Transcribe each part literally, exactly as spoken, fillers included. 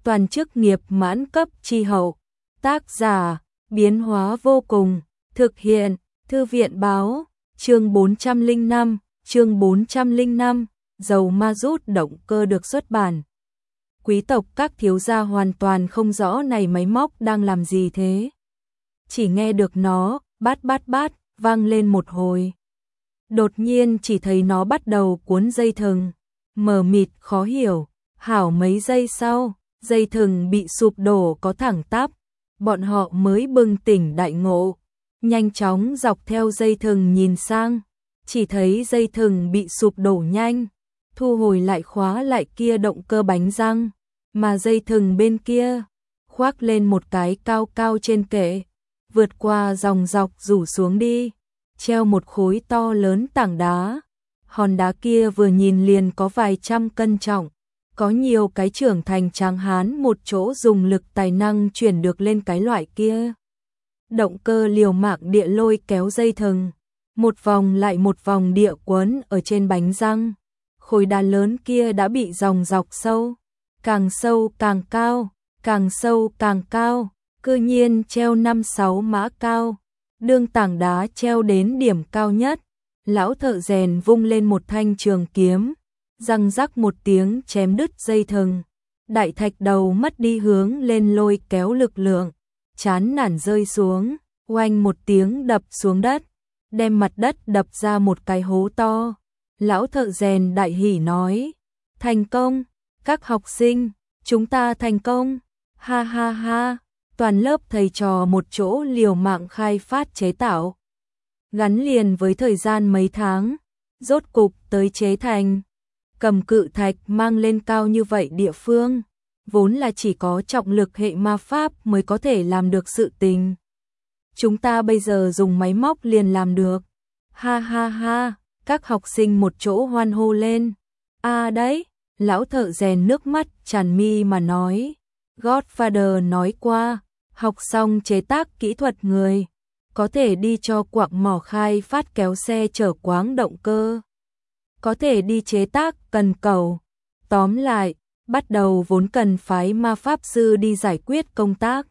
toàn chức nghiệp mãn cấp chi hậu. Tác giả, biến hóa vô cùng, thực hiện, thư viện báo, chương bốn trăm lẻ năm, chương bốn trăm lẻ năm, dầu ma rút động cơ được xuất bản. Quý tộc các thiếu gia hoàn toàn không rõ này máy móc đang làm gì thế. Chỉ nghe được nó, bát bát bát, vang lên một hồi. Đột nhiên chỉ thấy nó bắt đầu cuốn dây thừng, mờ mịt khó hiểu, hảo mấy giây sau, dây thừng bị sụp đổ có thẳng tắp, bọn họ mới bừng tỉnh đại ngộ, nhanh chóng dọc theo dây thừng nhìn sang, chỉ thấy dây thừng bị sụp đổ nhanh, thu hồi lại khóa lại kia động cơ bánh răng, mà dây thừng bên kia, khoác lên một cái cao cao trên kệ, vượt qua dòng dọc rủ xuống đi, treo một khối to lớn tảng đá. Hòn đá kia vừa nhìn liền có vài trăm cân trọng, có nhiều cái trưởng thành tráng hán một chỗ dùng lực tài năng chuyển được lên cái loại kia. Động cơ liều mạng địa lôi kéo dây thừng, một vòng lại một vòng địa quấn ở trên bánh răng. Khối đá lớn kia đã bị dòng dọc sâu, càng sâu càng cao, càng sâu càng cao, cư nhiên treo năm sáu mã cao. Đương tảng đá treo đến điểm cao nhất, lão thợ rèn vung lên một thanh trường kiếm, răng rắc một tiếng chém đứt dây thừng. Đại thạch đầu mất đi hướng lên lôi kéo lực lượng, chán nản rơi xuống, oanh một tiếng đập xuống đất, đem mặt đất đập ra một cái hố to. Lão thợ rèn đại hỉ nói, thành công, các học sinh, chúng ta thành công, ha ha ha. Toàn lớp thầy trò một chỗ liều mạng khai phát chế tạo. Gắn liền với thời gian mấy tháng, rốt cục tới chế thành. Cầm cự thạch mang lên cao như vậy địa phương, vốn là chỉ có trọng lực hệ ma pháp mới có thể làm được sự tình. Chúng ta bây giờ dùng máy móc liền làm được. Ha ha ha, các học sinh một chỗ hoan hô lên. À đấy, lão thợ rèn nước mắt tràn mi mà nói. Godfather nói qua, học xong chế tác kỹ thuật người, có thể đi cho quặng mỏ khai phát kéo xe chở quáng động cơ, có thể đi chế tác cần cầu. Tóm lại, bắt đầu vốn cần phái ma pháp sư đi giải quyết công tác.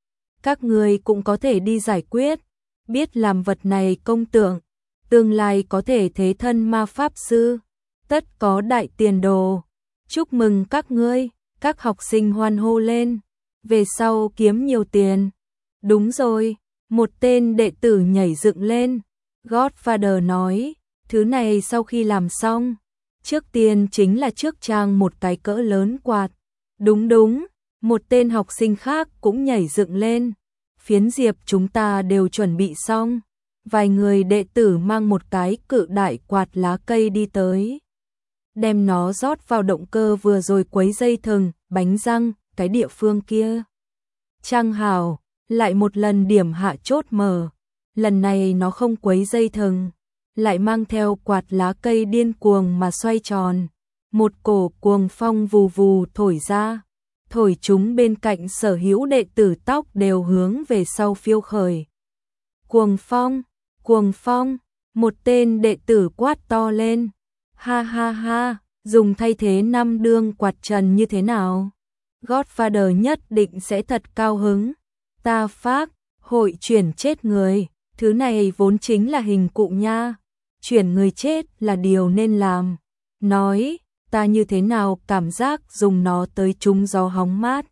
Các người cũng có thể đi giải quyết, biết làm vật này công tượng, tương lai có thể thế thân ma pháp sư, tất có đại tiền đồ. Chúc mừng các ngươi. Các học sinh hoan hô lên, về sau kiếm nhiều tiền. Đúng rồi, một tên đệ tử nhảy dựng lên. Godfather nói, thứ này sau khi làm xong, trước tiên chính là trước trang một cái cỡ lớn quạt. Đúng đúng, một tên học sinh khác cũng nhảy dựng lên. Phiến diệp chúng ta đều chuẩn bị xong. Vài người đệ tử mang một cái cự đại quạt lá cây đi tới, đem nó rót vào động cơ vừa rồi quấy dây thừng, bánh răng, cái địa phương kia. Trang hào, lại một lần điểm hạ chốt mở. Lần này nó không quấy dây thừng, lại mang theo quạt lá cây điên cuồng mà xoay tròn. Một cổ cuồng phong vù vù thổi ra, thổi chúng bên cạnh sở hữu đệ tử tóc đều hướng về sau phiêu khởi. Cuồng phong, cuồng phong, một tên đệ tử quát to lên. Ha ha ha, dùng thay thế năm đương quạt trần như thế nào? Godfather nhất định sẽ thật cao hứng. Ta phác, hội chuyển chết người, thứ này vốn chính là hình cụ nha. Chuyển người chết là điều nên làm. Nói, ta như thế nào cảm giác dùng nó tới trúng gió hóng mát.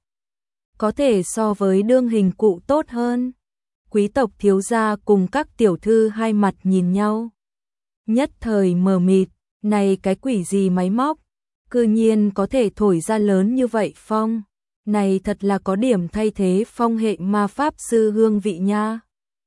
Có thể so với đương hình cụ tốt hơn. Quý tộc thiếu gia cùng các tiểu thư hai mặt nhìn nhau, nhất thời mờ mịt. Này cái quỷ gì máy móc, cư nhiên có thể thổi ra lớn như vậy phong. Này thật là có điểm thay thế phong hệ ma pháp sư hương vị nha.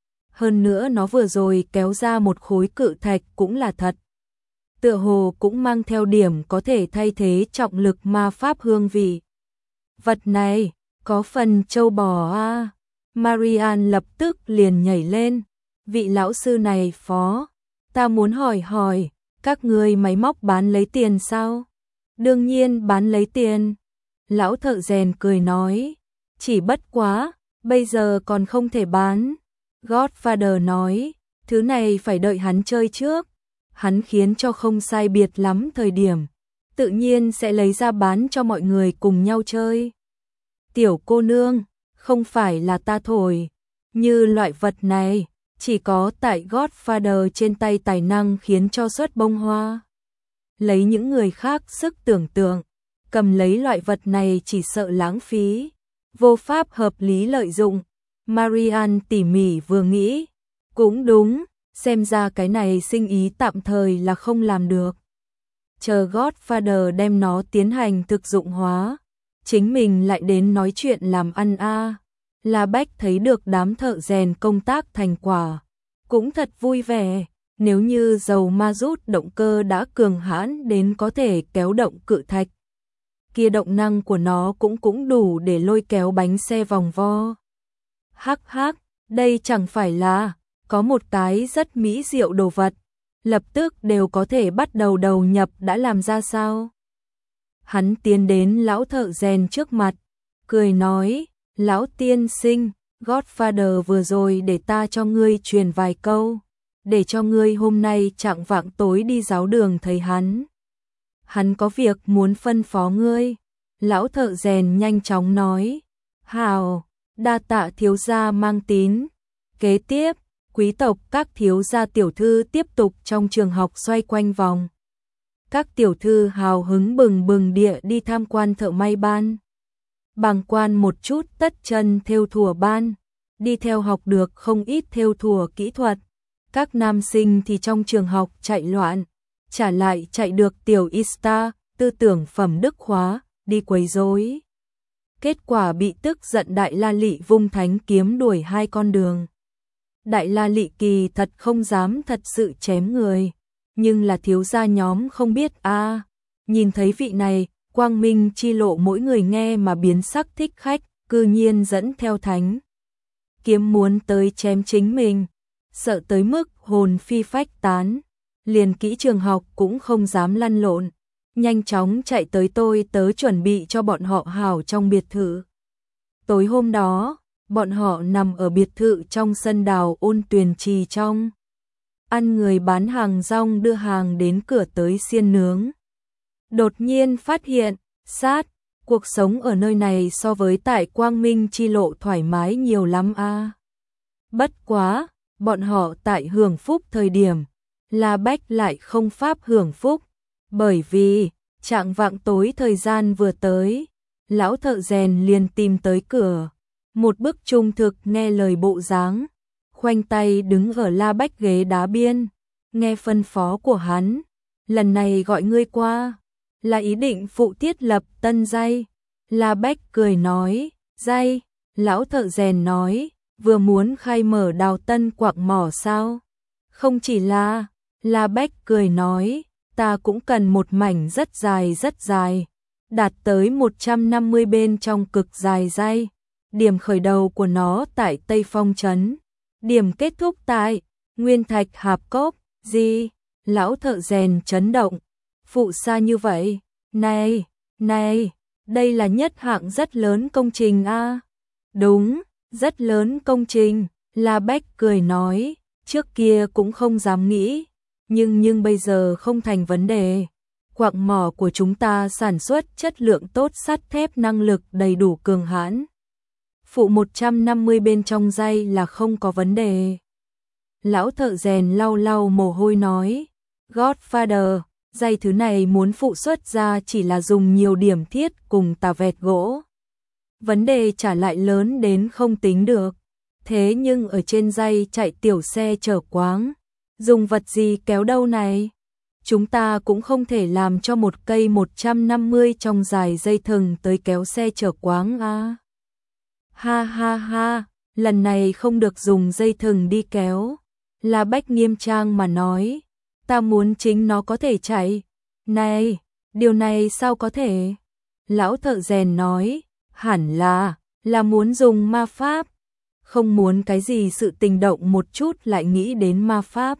Hơn nữa nó vừa rồi kéo ra một khối cự thạch cũng là thật. Tựa hồ cũng mang theo điểm có thể thay thế trọng lực ma pháp hương vị. Vật này, có phần trâu bò a. Marian lập tức liền nhảy lên. Vị lão sư này phó, ta muốn hỏi hỏi. Các người máy móc bán lấy tiền sao? Đương nhiên bán lấy tiền. Lão thợ rèn cười nói, chỉ bất quá, bây giờ còn không thể bán. Godfather nói, thứ này phải đợi hắn chơi trước. Hắn khiến cho không sai biệt lắm thời điểm, tự nhiên sẽ lấy ra bán cho mọi người cùng nhau chơi. Tiểu cô nương, không phải là ta thổi, như loại vật này, chỉ có tại Godfather trên tay tài năng khiến cho xuất bông hoa. Lấy những người khác sức tưởng tượng, cầm lấy loại vật này chỉ sợ lãng phí, vô pháp hợp lý lợi dụng. Marian tỉ mỉ vừa nghĩ, cũng đúng, xem ra cái này sinh ý tạm thời là không làm được. Chờ Godfather đem nó tiến hành thực dụng hóa, chính mình lại đến nói chuyện làm ăn a. À. La Bách thấy được đám thợ rèn công tác thành quả, cũng thật vui vẻ. Nếu như dầu ma rút động cơ đã cường hãn đến có thể kéo động cự thạch, kia động năng của nó cũng cũng đủ để lôi kéo bánh xe vòng vo. Hắc hắc, đây chẳng phải là có một cái rất mỹ diệu đồ vật, lập tức đều có thể bắt đầu đầu nhập đã làm ra sao? Hắn tiến đến lão thợ rèn trước mặt, cười nói, lão tiên sinh, Godfather vừa rồi để ta cho ngươi truyền vài câu, để cho ngươi hôm nay chạng vạng tối đi giáo đường thấy hắn. Hắn có việc muốn phân phó ngươi. Lão thợ rèn nhanh chóng nói, hào, đa tạ thiếu gia mang tín. Kế tiếp, quý tộc các thiếu gia tiểu thư tiếp tục trong trường học xoay quanh vòng. Các tiểu thư hào hứng bừng bừng địa đi tham quan thợ may ban, bàng quan một chút tất chân thêu thùa ban, đi theo học được không ít thêu thùa kỹ thuật. Các nam sinh thì trong trường học chạy loạn, trả lại chạy được tiểu Ista, tư tưởng phẩm đức khóa, đi quấy rối. Kết quả bị tức giận Đại La Lị vung thánh kiếm đuổi hai con đường. Đại La Lị kỳ thật không dám thật sự chém người, nhưng là thiếu gia nhóm không biết a. À, nhìn thấy vị này, quang minh chi lộ mỗi người nghe mà biến sắc thích khách, cư nhiên dẫn theo thánh kiếm muốn tới chém chính mình, sợ tới mức hồn phi phách tán, liền kỹ trường học cũng không dám lăn lộn, nhanh chóng chạy tới tôi tớ chuẩn bị cho bọn họ hảo trong biệt thự. Tối hôm đó, bọn họ nằm ở biệt thự trong sân đào ôn tuyền trì trong. Ăn người bán hàng rong đưa hàng đến cửa tới xiên nướng. Đột nhiên phát hiện, sát, cuộc sống ở nơi này so với tại Quang Minh chi lộ thoải mái nhiều lắm a. À. Bất quá, bọn họ tại hưởng phúc thời điểm, La Bách lại không pháp hưởng phúc, bởi vì chạng vạng tối thời gian vừa tới, lão thợ rèn liền tìm tới cửa, một bức trung thực nghe lời bộ dáng, khoanh tay đứng ở La Bách ghế đá biên, nghe phân phó của hắn, lần này gọi ngươi qua, là ý định phụ thiết lập tân giai. La Bách cười nói, giai, lão thợ rèn nói, vừa muốn khai mở đào tân quặng mỏ sao? Không chỉ là, La Bách cười nói, ta cũng cần một mảnh rất dài rất dài, đạt tới một trăm năm mươi bên trong cực dài giai. Điểm khởi đầu của nó tại Tây Phong Trấn, điểm kết thúc tại Nguyên Thạch Hạp Cốc. Gì? Lão thợ rèn chấn động. Phụ xa như vậy? Này, này, đây là nhất hạng rất lớn công trình a. À? Đúng, rất lớn công trình. La Bách cười nói, trước kia cũng không dám nghĩ, nhưng nhưng bây giờ không thành vấn đề. Quặng mỏ của chúng ta sản xuất chất lượng tốt, sắt thép năng lực đầy đủ cường hãn. Phụ một trăm năm mươi bên trong giây là không có vấn đề. Lão thợ rèn lau lau mồ hôi nói, Godfather, giây thứ này muốn phụ xuất ra chỉ là dùng nhiều điểm thiết cùng tà vẹt gỗ. Vấn đề trả lại lớn đến không tính được. Thế nhưng ở trên giây chạy tiểu xe chở quáng, dùng vật gì kéo đâu này? Chúng ta cũng không thể làm cho một cây một trăm năm mươi trong dài dây thừng tới kéo xe chở quáng à. Ha ha ha, lần này không được dùng dây thừng đi kéo. La Bách nghiêm trang mà nói, ta muốn chính nó có thể chạy. Này, điều này sao có thể? Lão thợ rèn nói, hẳn là, là muốn dùng ma pháp. Không muốn cái gì sự tình động một chút lại nghĩ đến ma pháp.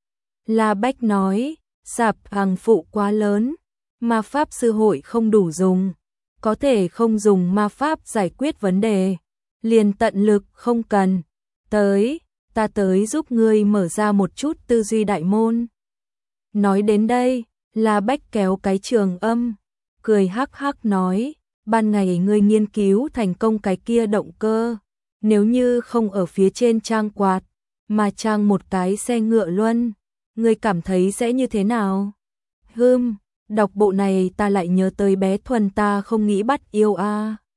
La Bách nói, sạp hàng phụ quá lớn, ma pháp sư hội không đủ dùng, có thể không dùng ma pháp giải quyết vấn đề, liền tận lực không cần. Tới, ta tới giúp ngươi mở ra một chút tư duy đại môn. Nói đến đây, La Bách kéo cái trường âm, cười hắc hắc nói, ban ngày ngươi nghiên cứu thành công cái kia động cơ, nếu như không ở phía trên trang quạt, mà trang một cái xe ngựa luân, ngươi cảm thấy sẽ như thế nào? Hừm, đọc bộ này ta lại nhớ tới bé Thuần ta không nghĩ bắt yêu a.